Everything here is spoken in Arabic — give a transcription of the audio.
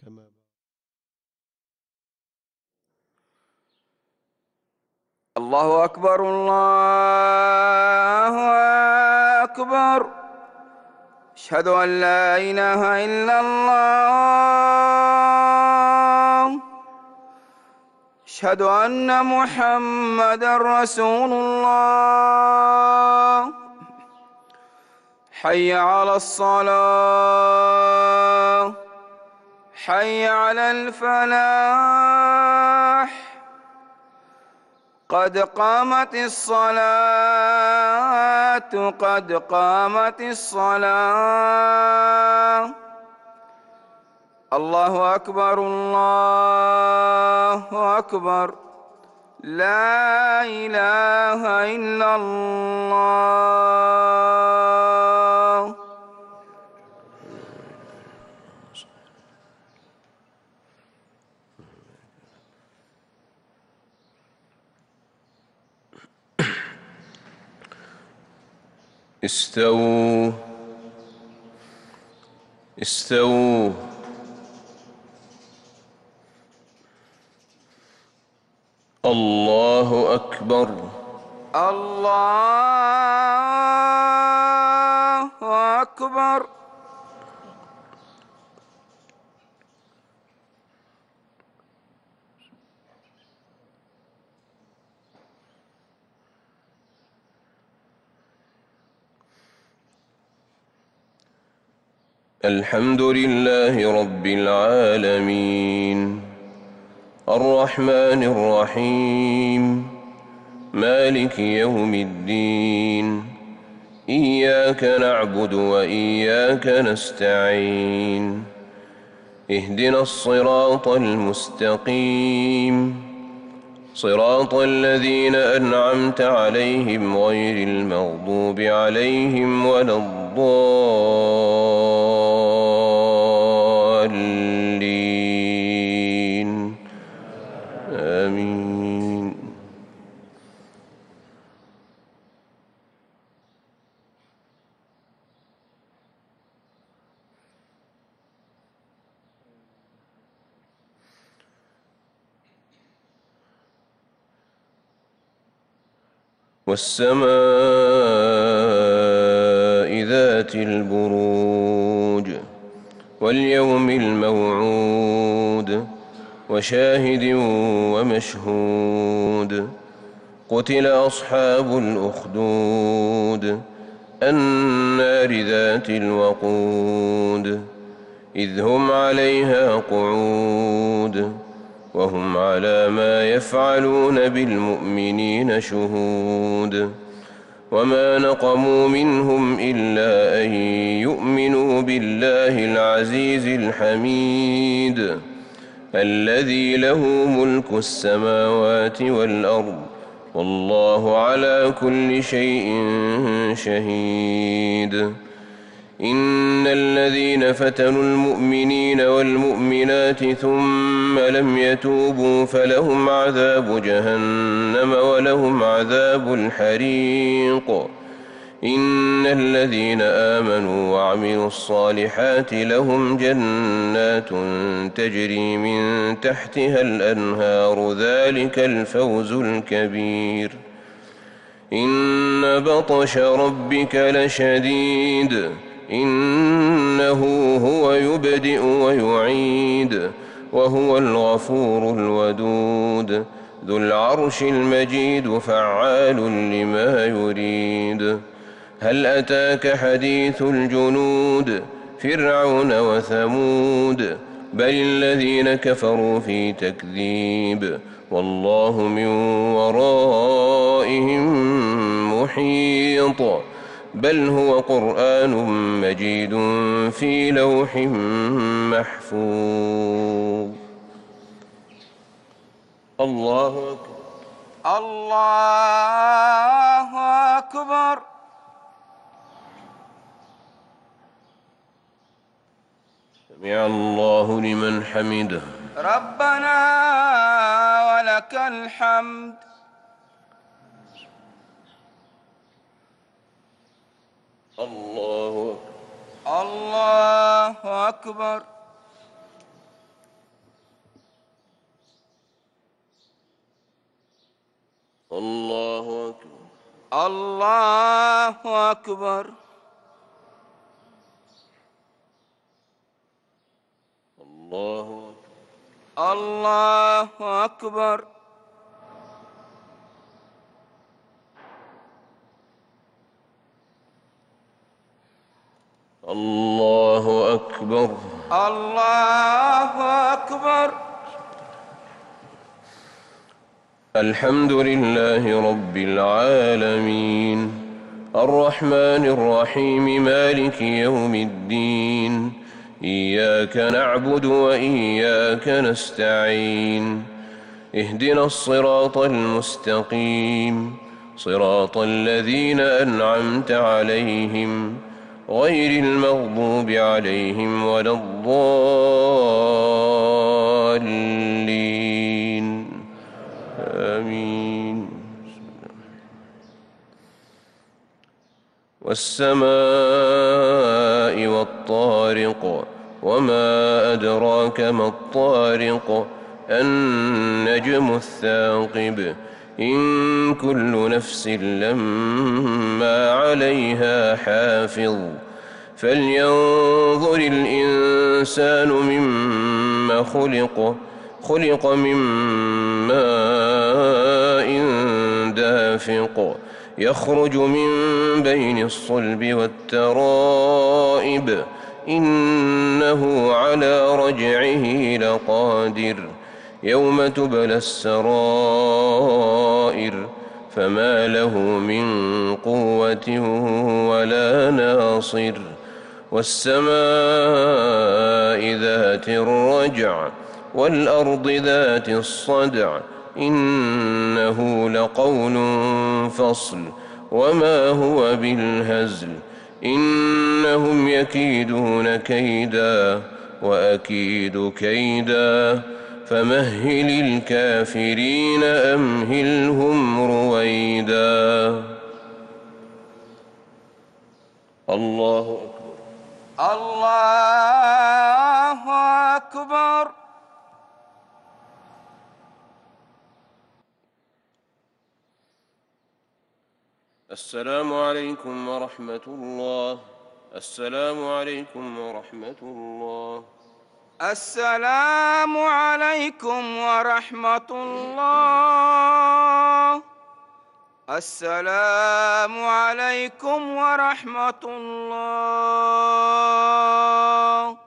كما الله أكبر الله أكبر. أشهد أن لا إله إلا الله. أشهد أن محمدًا رسول الله. حي على الصلاة، حي على الفلاح. قد قامت الصلاة، قد قامت الصلاة. الله أكبر الله أكبر. لا إله إلا الله. استووا استووا. الله أكبر. الله أكبر. الحمد لله رب العالمين، الرحمن الرحيم، مالك يوم الدين. إياك نعبد وإياك نستعين. اهدنا الصراط المستقيم، صراط الذين أنعمت عليهم غير المغضوب عليهم ولا الضالين. آمين. والسماء ذات البروج، واليوم الموعود، وشاهد ومشهود. قتل أصحاب الأخدود، النار ذات الوقود، إذ هم عليها قعود، وهم على ما يفعلون بالمؤمنين شهود. وما نقموا منهم إلا أن يؤمنوا بالله العزيز الحميد، الذي له ملك السماوات والأرض، والله على كل شيء شهيد. إن الذين فتنوا المؤمنين والمؤمنات ثم لم يتوبوا فلهم عذاب جهنم ولهم عذاب الحريق. إن الذين آمنوا وعملوا الصالحات لهم جنات تجري من تحتها الأنهار، ذلك الفوز الكبير. إن بطش ربك لشديد، إنه هو يبدئ ويعيد، وهو الغفور الودود، ذو العرش المجيد، فعال لما يريد. هل أتاك حديث الجنود، فرعون وثمود، بل الذين كفروا في تكذيب، والله من ورائهم محيط. بل هو قرآن مجيد في لوح محفوظ. الله أكبر. الله أكبر. سمع الله لمن حمده. ربنا ولك الحمد. الله أكبر. الله أكبر. الله أكبر. الله أكبر. الله أكبر. الله أكبر. الله أكبر. الله أكبر. الحمد لله رب العالمين الرحمن الرحيم مالك يوم الدين إياك نعبد وإياك نستعين اهدنا الصراط المستقيم صراط الذين أنعمت عليهم غير المغضوب عليهم ولا الضالين آمين. والسماء والطارق وما أدراك ما الطارق النجم الثاقب إن كل نفس لما عليها حافظ فلينظر الإنسان مما خلق من ماء دافق يخرج من بين الصلب والترائب إنه على رجعه لقادر يوم تبلى السرائر فما له من قوة ولا ناصر والسماء ذات الرجع والأرض ذات الصدع إنه لقول فصل وما هو بالهزل إنهم يكيدون كيدا وأكيد كيدا فمهل الكافرين أمهلهم رويدا. الله أكبر. الله أكبر. السلام عليكم ورحمة الله. السلام عليكم ورحمة الله. السلام عليكم ورحمة الله. السلام عليكم ورحمة الله.